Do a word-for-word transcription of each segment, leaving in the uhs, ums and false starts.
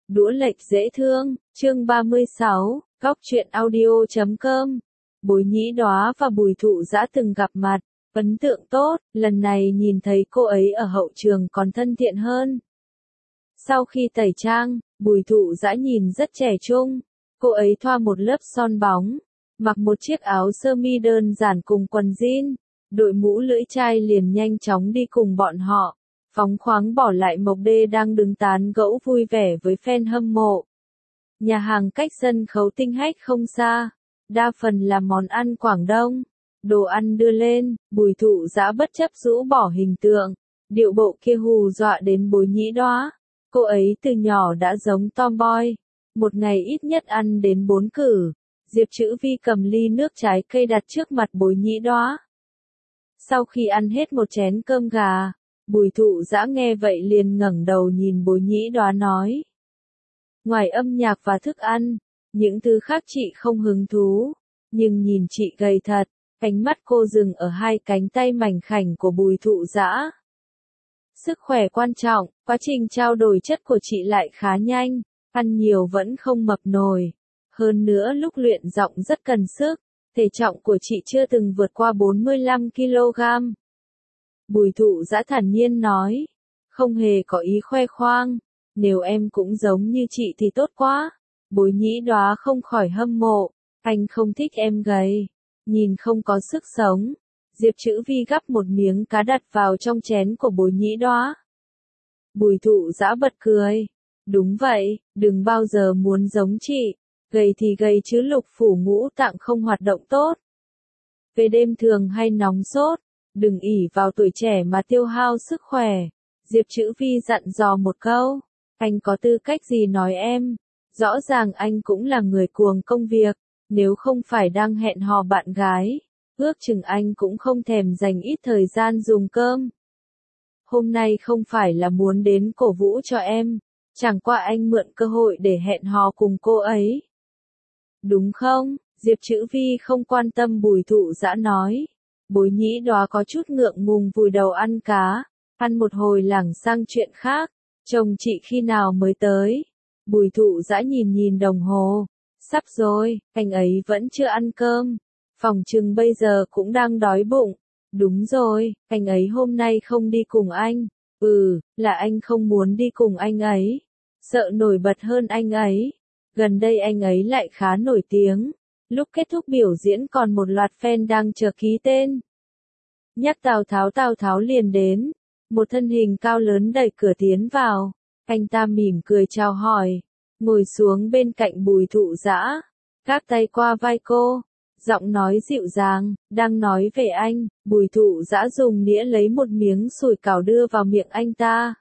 Đũa lệch dễ thương, chương ba mươi sáu, góc truyện audio chấm com. Bối Nhĩ Đóa và Bùi Thụ Dã từng gặp mặt, ấn tượng tốt, lần này nhìn thấy cô ấy ở hậu trường còn thân thiện hơn. Sau khi tẩy trang, Bùi Thụ Dã nhìn rất trẻ trung, cô ấy thoa một lớp son bóng, mặc một chiếc áo sơ mi đơn giản cùng quần jean, đội mũ lưỡi chai liền nhanh chóng đi cùng bọn họ. Phóng khoáng bỏ lại Mộc Đê đang đứng tán gẫu vui vẻ với fan hâm mộ. Nhà hàng cách sân khấu Tinh Hách không xa, đa phần là món ăn Quảng Đông. Đồ ăn đưa lên, Bùi Thụ Dã bất chấp rũ bỏ hình tượng, điệu bộ kia hù dọa đến Bối Nhĩ Đóa. Cô ấy từ nhỏ đã giống tomboy, một ngày ít nhất ăn đến bốn cử. Diệp Chữ Vi cầm ly nước trái cây đặt trước mặt Bối Nhĩ Đóa. Sau khi ăn hết một chén cơm gà, Bùi Thụ Dã nghe vậy liền ngẩng đầu nhìn Bối Nhĩ Đóa nói. Ngoài âm nhạc và thức ăn, những thứ khác chị không hứng thú, nhưng nhìn chị gầy thật, ánh mắt cô dừng ở hai cánh tay mảnh khảnh của Bùi Thụ Dã. Sức khỏe quan trọng, quá trình trao đổi chất của chị lại khá nhanh, ăn nhiều vẫn không mập nổi. Hơn nữa lúc luyện giọng rất cần sức, thể trọng của chị chưa từng vượt qua bốn mươi lăm ki lô gam. Bùi Thụ Dã thản nhiên nói, không hề có ý khoe khoang, nếu em cũng giống như chị thì tốt quá. Bối Nhĩ Đóa không khỏi hâm mộ, anh không thích em gầy, nhìn không có sức sống. Diệp Chữ Vi gắp một miếng cá đặt vào trong chén của Bối Nhĩ Đóa. Bùi Thụ Dã bật cười, đúng vậy, đừng bao giờ muốn giống chị, gầy thì gầy chứ lục phủ ngũ tạng không hoạt động tốt. Về đêm thường hay nóng sốt, đừng ỷ vào tuổi trẻ mà tiêu hao sức khỏe. Diệp Chữ Vi dặn dò một câu, anh có tư cách gì nói em, rõ ràng anh cũng là người cuồng công việc, nếu không phải đang hẹn hò bạn gái, ước chừng anh cũng không thèm dành ít thời gian dùng cơm. Hôm nay không phải là muốn đến cổ vũ cho em, chẳng qua anh mượn cơ hội để hẹn hò cùng cô ấy. Đúng không? Diệp Chữ Vi không quan tâm Bùi Thụ Dã nói. Bối Nhĩ Đóa có chút ngượng ngùng vùi đầu ăn cá, ăn một hồi lảng sang chuyện khác, chồng chị khi nào mới tới? Bùi Thụ Dã nhìn nhìn đồng hồ, sắp rồi, anh ấy vẫn chưa ăn cơm, phòng chừng bây giờ cũng đang đói bụng. Đúng rồi, anh ấy hôm nay không đi cùng anh, ừ, là anh không muốn đi cùng anh ấy, sợ nổi bật hơn anh ấy. Gần đây anh ấy lại khá nổi tiếng. Lúc kết thúc biểu diễn còn một loạt fan đang chờ ký tên. Nhắc Tào Tháo Tào Tháo liền đến. Một thân hình cao lớn đẩy cửa tiến vào. Anh ta mỉm cười chào hỏi. Ngồi xuống bên cạnh Bùi Thụ Dã. Gác tay qua vai cô. Giọng nói dịu dàng, đang nói về anh. Bùi Thụ Dã dùng đĩa lấy một miếng sủi cảo đưa vào miệng anh ta.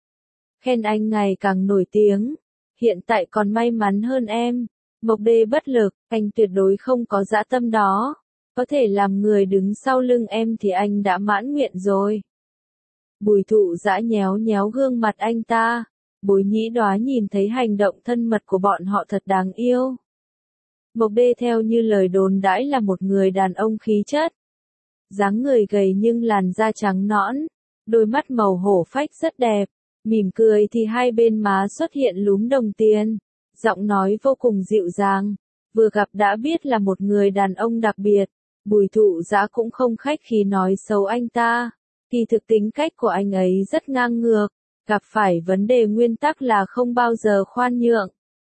Khen anh ngày càng nổi tiếng. Hiện tại còn may mắn hơn em. Mộc Đê bất lực, anh tuyệt đối không có dã tâm đó. Có thể làm người đứng sau lưng em thì anh đã mãn nguyện rồi. Bùi Thụ Dã nhéo nhéo gương mặt anh ta. Bối Nhĩ Đóa nhìn thấy hành động thân mật của bọn họ thật đáng yêu. Mộc Đê theo như lời đồn đãi là một người đàn ông khí chất. Dáng người gầy nhưng làn da trắng nõn, đôi mắt màu hổ phách rất đẹp. Mỉm cười thì hai bên má xuất hiện lúm đồng tiền. Giọng nói vô cùng dịu dàng, vừa gặp đã biết là một người đàn ông đặc biệt. Bùi Thụ Dã cũng không khách khí nói xấu anh ta, kỳ thực tính cách của anh ấy rất ngang ngược, gặp phải vấn đề nguyên tắc là không bao giờ khoan nhượng.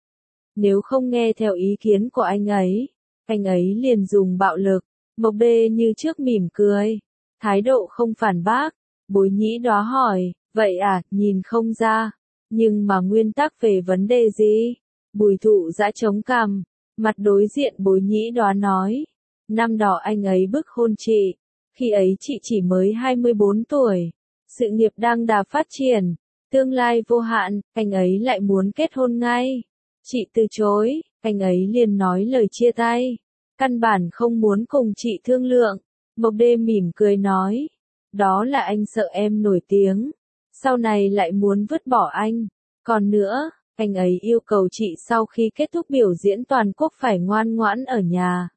Nếu không nghe theo ý kiến của anh ấy, anh ấy liền dùng bạo lực. Mộc Đê như trước mỉm cười, thái độ không phản bác. Bối Nhĩ Đóa hỏi, vậy à, nhìn không ra, nhưng mà nguyên tắc về vấn đề gì? Bùi Thụ Dã chống cằm, mặt đối diện Bối Nhĩ Đóa nói, năm đó anh ấy bức hôn chị, khi ấy chị chỉ mới hai mươi bốn tuổi, sự nghiệp đang đà phát triển, tương lai vô hạn, anh ấy lại muốn kết hôn ngay. Chị từ chối, anh ấy liền nói lời chia tay, căn bản không muốn cùng chị thương lượng. Mộc Đê mỉm cười nói, đó là anh sợ em nổi tiếng, sau này lại muốn vứt bỏ anh. Còn nữa, anh ấy yêu cầu chị sau khi kết thúc biểu diễn toàn quốc phải ngoan ngoãn ở nhà,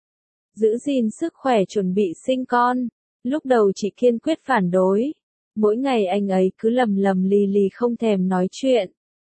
giữ gìn sức khỏe chuẩn bị sinh con. Lúc đầu chị kiên quyết phản đối, mỗi ngày anh ấy cứ lầm lầm lì lì không thèm nói chuyện.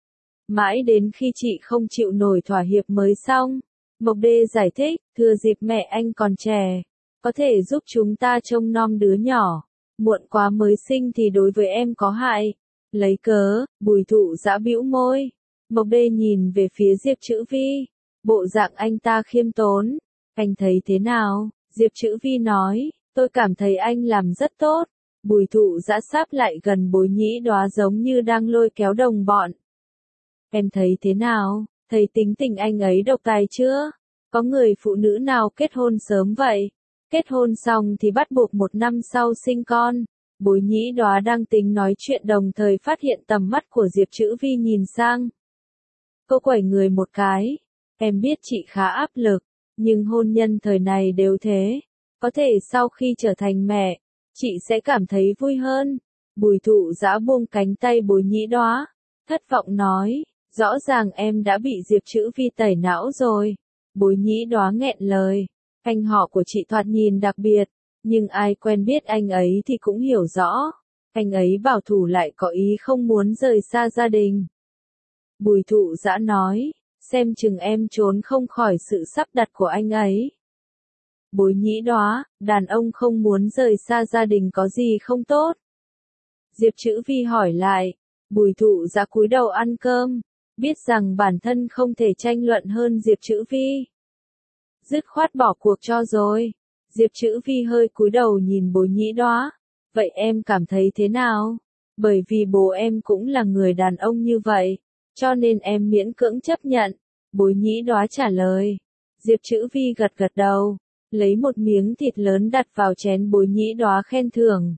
Mãi đến khi chị không chịu nổi thỏa hiệp mới xong. Mộc Đê giải thích, thừa dịp mẹ anh còn trẻ, có thể giúp chúng ta trông nom đứa nhỏ. Muộn quá mới sinh thì đối với em có hại. Lấy cớ, Bùi Thụ Dã bĩu môi. Mộc Đê nhìn về phía Diệp Chữ Vi. Bộ dạng anh ta khiêm tốn. Anh thấy thế nào? Diệp Chữ Vi nói, tôi cảm thấy anh làm rất tốt. Bùi Thụ Dã sáp lại gần Bối Nhĩ Đóa giống như đang lôi kéo đồng bọn. Em thấy thế nào? Thấy tính tình anh ấy độc tài chưa? Có người phụ nữ nào kết hôn sớm vậy? Kết hôn xong thì bắt buộc một năm sau sinh con. Bối Nhĩ Đóa đang tính nói chuyện đồng thời phát hiện tầm mắt của Diệp Chữ Vi nhìn sang. Cô quẩy người một cái. Em biết chị khá áp lực, nhưng hôn nhân thời này đều thế. Có thể sau khi trở thành mẹ, chị sẽ cảm thấy vui hơn. Bùi Thụ Dã buông cánh tay Bối Nhĩ Đóa, thất vọng nói, rõ ràng em đã bị Diệp Chữ Vi tẩy não rồi. Bối Nhĩ Đóa nghẹn lời, anh họ của chị thoạt nhìn đặc biệt, nhưng ai quen biết anh ấy thì cũng hiểu rõ. Anh ấy bảo thủ lại có ý không muốn rời xa gia đình. Bùi Thụ Dã nói, xem chừng em trốn không khỏi sự sắp đặt của anh ấy. Bối Nhĩ Đóa, đàn ông không muốn rời xa gia đình có gì không tốt? Diệp Chữ Vi hỏi lại. Bùi Thụ Dã cúi đầu ăn cơm, biết rằng bản thân không thể tranh luận hơn Diệp Chữ Vi. Dứt khoát bỏ cuộc cho rồi. Diệp Chữ Vi hơi cúi đầu nhìn Bối Nhĩ Đóa. Vậy em cảm thấy thế nào? Bởi vì bố em cũng là người đàn ông như vậy, cho nên em miễn cưỡng chấp nhận. Bối Nhĩ Đóa trả lời. Diệp Chữ Vi gật gật đầu, lấy một miếng thịt lớn đặt vào chén Bối Nhĩ Đóa khen thưởng.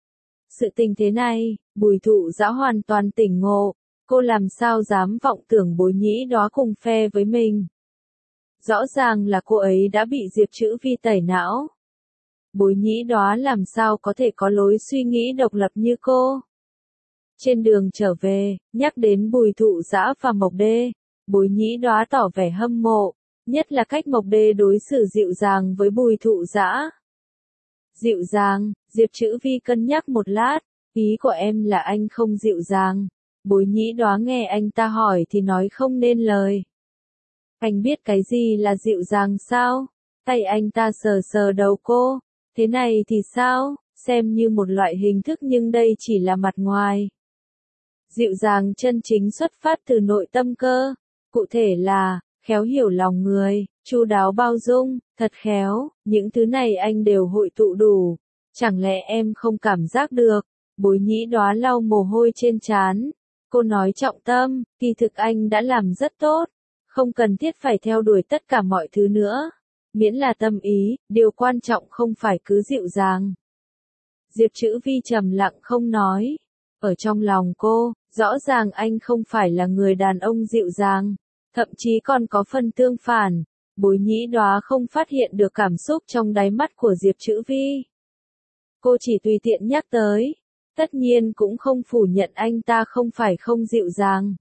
Sự tình thế này, Bùi Thụ Dã hoàn toàn tỉnh ngộ, cô làm sao dám vọng tưởng Bối Nhĩ Đóa cùng phe với mình. Rõ ràng là cô ấy đã bị Diệp Chữ Vi tẩy não. Bối Nhĩ Đóa làm sao có thể có lối suy nghĩ độc lập như cô. Trên đường trở về, nhắc đến Bùi Thụ Dã và Mộc Đê, Bối Nhĩ Đóa tỏ vẻ hâm mộ, nhất là cách Mộc Đê đối xử dịu dàng với Bùi Thụ Dã. Dịu dàng, Diệp Chữ Vi cân nhắc một lát, ý của em là anh không dịu dàng. Bối Nhĩ Đóa nghe anh ta hỏi thì nói không nên lời. Anh biết cái gì là dịu dàng sao? Tay anh ta sờ sờ đầu cô, thế này thì sao? Xem như một loại hình thức nhưng đây chỉ là mặt ngoài. Dịu dàng chân chính xuất phát từ nội tâm cơ, cụ thể là, khéo hiểu lòng người, chu đáo bao dung, thật khéo, những thứ này anh đều hội tụ đủ. Chẳng lẽ em không cảm giác được? Bối Nhĩ Đóa lau mồ hôi trên trán. Cô nói trọng tâm, kỳ thực anh đã làm rất tốt. Không cần thiết phải theo đuổi tất cả mọi thứ nữa. Miễn là tâm ý, điều quan trọng không phải cứ dịu dàng. Diệp Chữ Vi trầm lặng không nói. Ở trong lòng cô, rõ ràng anh không phải là người đàn ông dịu dàng. Thậm chí còn có phần tương phản. Bối Nhĩ Đóa không phát hiện được cảm xúc trong đáy mắt của Diệp Chữ Vi. Cô chỉ tùy tiện nhắc tới. Tất nhiên cũng không phủ nhận anh ta không phải không dịu dàng.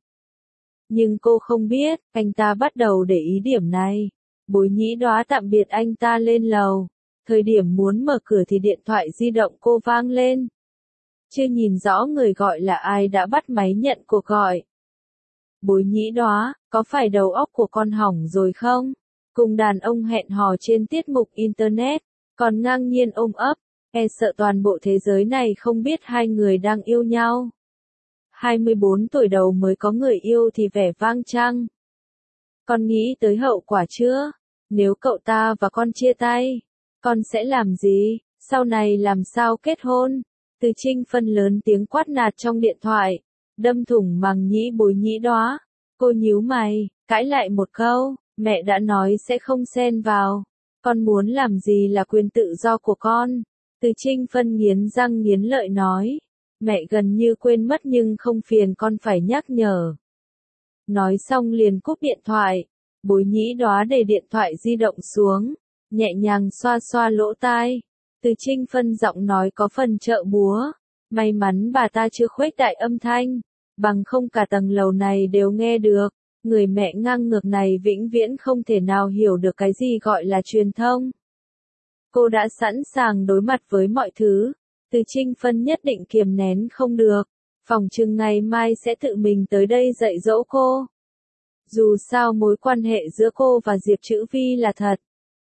Nhưng cô không biết, anh ta bắt đầu để ý điểm này. Bối Nhĩ Đóa tạm biệt anh ta lên lầu. Thời điểm muốn mở cửa thì điện thoại di động cô vang lên. Chưa nhìn rõ người gọi là ai đã bắt máy nhận cuộc gọi. Bối Nhĩ Đóa, có phải đầu óc của con hỏng rồi không? Cùng đàn ông hẹn hò trên tiết mục Internet, còn ngang nhiên ôm ấp, e sợ toàn bộ thế giới này không biết hai người đang yêu nhau. hai mươi bốn tuổi đầu mới có người yêu thì vẻ vang chăng? Con nghĩ tới hậu quả chưa? Nếu cậu ta và con chia tay, con sẽ làm gì? Sau này làm sao kết hôn? Từ Trinh phân lớn tiếng quát nạt trong điện thoại, đâm thủng màng nhĩ Bối Nhĩ Đóa. Cô nhíu mày, cãi lại một câu, mẹ đã nói sẽ không xen vào. Con muốn làm gì là quyền tự do của con. Từ Trinh phân nghiến răng nghiến lợi nói. Mẹ gần như quên mất nhưng không phiền con phải nhắc nhở. Nói xong liền cúp điện thoại. Bối Nhĩ Đóa để điện thoại di động xuống, nhẹ nhàng xoa xoa lỗ tai. Từ Trinh phân giọng nói có phần trợ búa. May mắn bà ta chưa khuếch đại âm thanh, bằng không cả tầng lầu này đều nghe được. Người mẹ ngang ngược này vĩnh viễn không thể nào hiểu được cái gì gọi là truyền thông. Cô đã sẵn sàng đối mặt với mọi thứ. Từ Trinh phân nhất định kiềm nén không được. Phòng chừng ngày mai sẽ tự mình tới đây dạy dỗ cô. Dù sao mối quan hệ giữa cô và Diệp Chữ Vi là thật.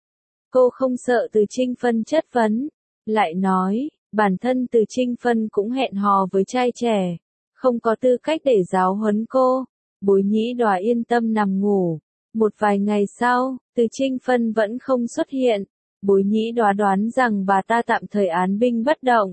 Cô không sợ Từ Trinh Phân chất vấn. Lại nói, bản thân Từ Trinh Phân cũng hẹn hò với trai trẻ. Không có tư cách để giáo huấn cô. Bối Nhĩ Đóa yên tâm nằm ngủ. Một vài ngày sau, Từ Trinh Phân vẫn không xuất hiện. Bối Nhĩ Đóa đoán rằng bà ta tạm thời án binh bất động.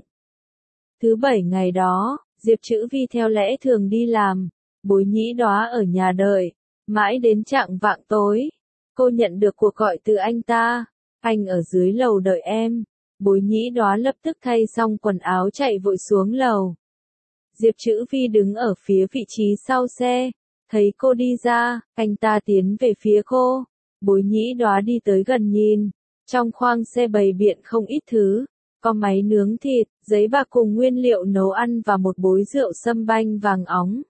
Thứ bảy ngày đó, Diệp Chữ Vi theo lẽ thường đi làm. Bối Nhĩ Đóa ở nhà đợi. Mãi đến chạng vạng tối, cô nhận được cuộc gọi từ anh ta. Anh ở dưới lầu đợi em. Bối Nhĩ Đóa lập tức thay xong quần áo chạy vội xuống lầu. Diệp Chữ Vi đứng ở phía vị trí sau xe. Thấy cô đi ra, anh ta tiến về phía cô. Bối Nhĩ Đóa đi tới gần nhìn. Trong khoang xe bày biện không ít thứ. Có máy nướng thịt, giấy bạc cùng nguyên liệu nấu ăn và một bối rượu sâm banh vàng óng.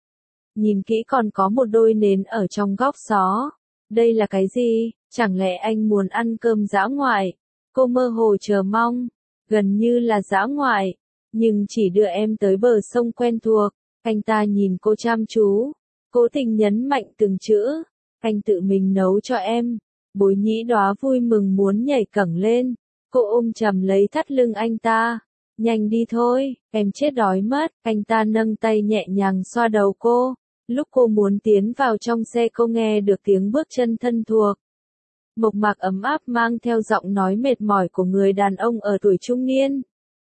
Nhìn kỹ còn có một đôi nến ở trong góc xó. Đây là cái gì? Chẳng lẽ anh muốn ăn cơm dã ngoại? Cô mơ hồ chờ mong. Gần như là dã ngoại. Nhưng chỉ đưa em tới bờ sông quen thuộc. Anh ta nhìn cô chăm chú. Cố tình nhấn mạnh từng chữ. Anh tự mình nấu cho em. Bối Nhĩ Đóa vui mừng muốn nhảy cẳng lên. Cô ôm chầm lấy thắt lưng anh ta. Nhanh đi thôi, em chết đói mất. Anh ta nâng tay nhẹ nhàng xoa đầu cô. Lúc cô muốn tiến vào trong xe cô nghe được tiếng bước chân thân thuộc. Mộc mạc ấm áp mang theo giọng nói mệt mỏi của người đàn ông ở tuổi trung niên.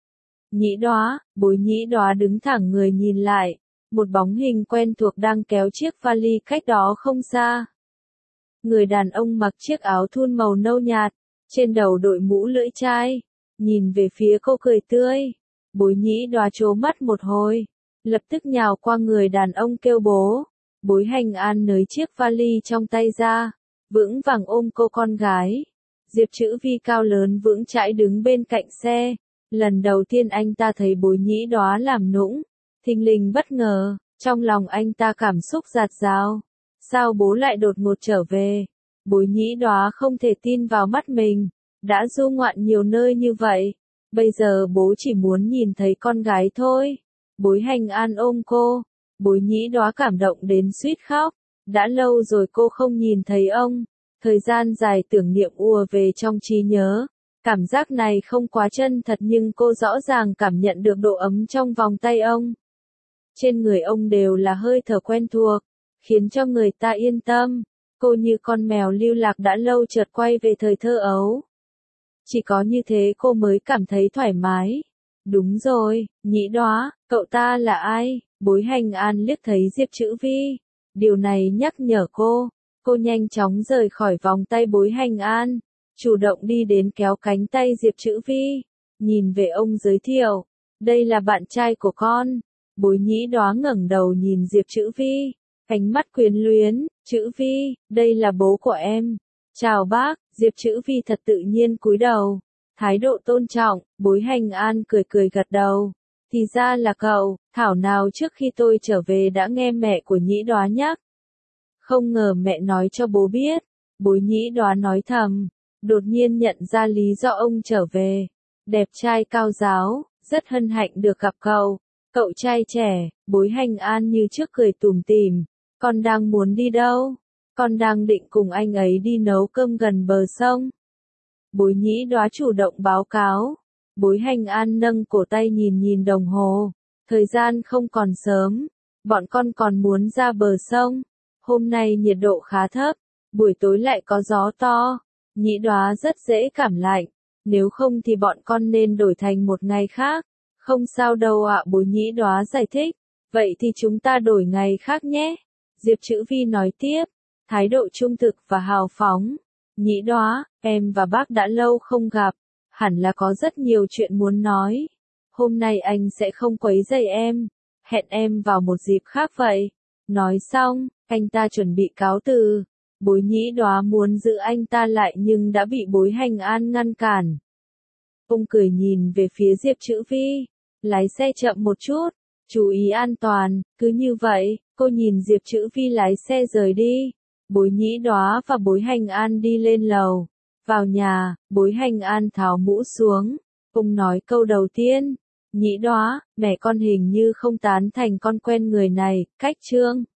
Nhĩ Đóa, Bối Nhĩ Đóa đứng thẳng người nhìn lại. Một bóng hình quen thuộc đang kéo chiếc vali cách đó không xa. Người đàn ông mặc chiếc áo thun màu nâu nhạt, trên đầu đội mũ lưỡi chai, nhìn về phía cô cười tươi. Bối Nhĩ Đóa trố mắt một hồi, lập tức nhào qua người đàn ông kêu bố. Bối Hành An nới chiếc vali trong tay ra, vững vàng ôm cô con gái. Diệp Chữ Vi cao lớn vững chãi đứng bên cạnh xe. Lần đầu tiên anh ta thấy Bối Nhĩ Đóa làm nũng, thình lình bất ngờ, trong lòng anh ta cảm xúc dạt dào. Sao bố lại đột ngột trở về? Bối Nhĩ Đóa không thể tin vào mắt mình, đã du ngoạn nhiều nơi như vậy, bây giờ bố chỉ muốn nhìn thấy con gái thôi. Bối Hành An ôm cô, Bối Nhĩ Đóa cảm động đến suýt khóc, đã lâu rồi cô không nhìn thấy ông, thời gian dài tưởng niệm ùa về trong trí nhớ, cảm giác này không quá chân thật nhưng cô rõ ràng cảm nhận được độ ấm trong vòng tay ông. Trên người ông đều là hơi thở quen thuộc, khiến cho người ta yên tâm. Cô như con mèo lưu lạc đã lâu chợt quay về thời thơ ấu. Chỉ có như thế cô mới cảm thấy thoải mái. Đúng rồi, Nhĩ Đóa, cậu ta là ai? Bối Hành An liếc thấy Diệp Chữ Vi. Điều này nhắc nhở cô. Cô nhanh chóng rời khỏi vòng tay Bối Hành An, chủ động đi đến kéo cánh tay Diệp Chữ Vi. Nhìn về ông giới thiệu. Đây là bạn trai của con. Bối Nhĩ Đóa ngẩng đầu nhìn Diệp Chữ Vi. Ánh mắt quyến luyến. Chữ Vi, đây là bố của em. Chào bác. Diệp Chữ Vi thật tự nhiên cúi đầu. Thái độ tôn trọng. Bối Hành An cười cười gật đầu. Thì ra là cậu, thảo nào trước khi tôi trở về đã nghe mẹ của Nhĩ Đóa nhắc. Không ngờ mẹ nói cho bố biết. Bối Nhĩ Đóa nói thầm. Đột nhiên nhận ra lý do ông trở về. Đẹp trai cao giáo, rất hân hạnh được gặp cậu. Cậu trai trẻ. Bối Hành An như trước cười tủm tỉm. Con đang muốn đi đâu? Con đang định cùng anh ấy đi nấu cơm gần bờ sông. Bối Nhĩ Đóa chủ động báo cáo. Bối Hành An nâng cổ tay nhìn nhìn đồng hồ. Thời gian không còn sớm. Bọn con còn muốn ra bờ sông. Hôm nay nhiệt độ khá thấp. Buổi tối lại có gió to. Nhĩ Đóa rất dễ cảm lạnh. Nếu không thì bọn con nên đổi thành một ngày khác. Không sao đâu ạ. Bối Nhĩ Đóa giải thích. Vậy thì chúng ta đổi ngày khác nhé. Diệp Chữ Vi nói tiếp. Thái độ trung thực và hào phóng. Nhĩ Đóa, em và bác đã lâu không gặp. Hẳn là có rất nhiều chuyện muốn nói. Hôm nay anh sẽ không quấy rầy em. Hẹn em vào một dịp khác vậy. Nói xong, anh ta chuẩn bị cáo từ. Bối Nhĩ Đóa muốn giữ anh ta lại nhưng đã bị Bối Hành An ngăn cản. Ông cười nhìn về phía Diệp Chữ Vi. Lái xe chậm một chút. Chú ý an toàn. Cứ như vậy, cô nhìn Diệp Chữ Vi lái xe rời đi. Bối Nhĩ Đóa và Bối Hành An đi lên lầu. Vào nhà, Bối Hành An tháo mũ xuống. Ông nói câu đầu tiên. Nhĩ Đóa, mẹ con hình như không tán thành con quen người này, cách Trương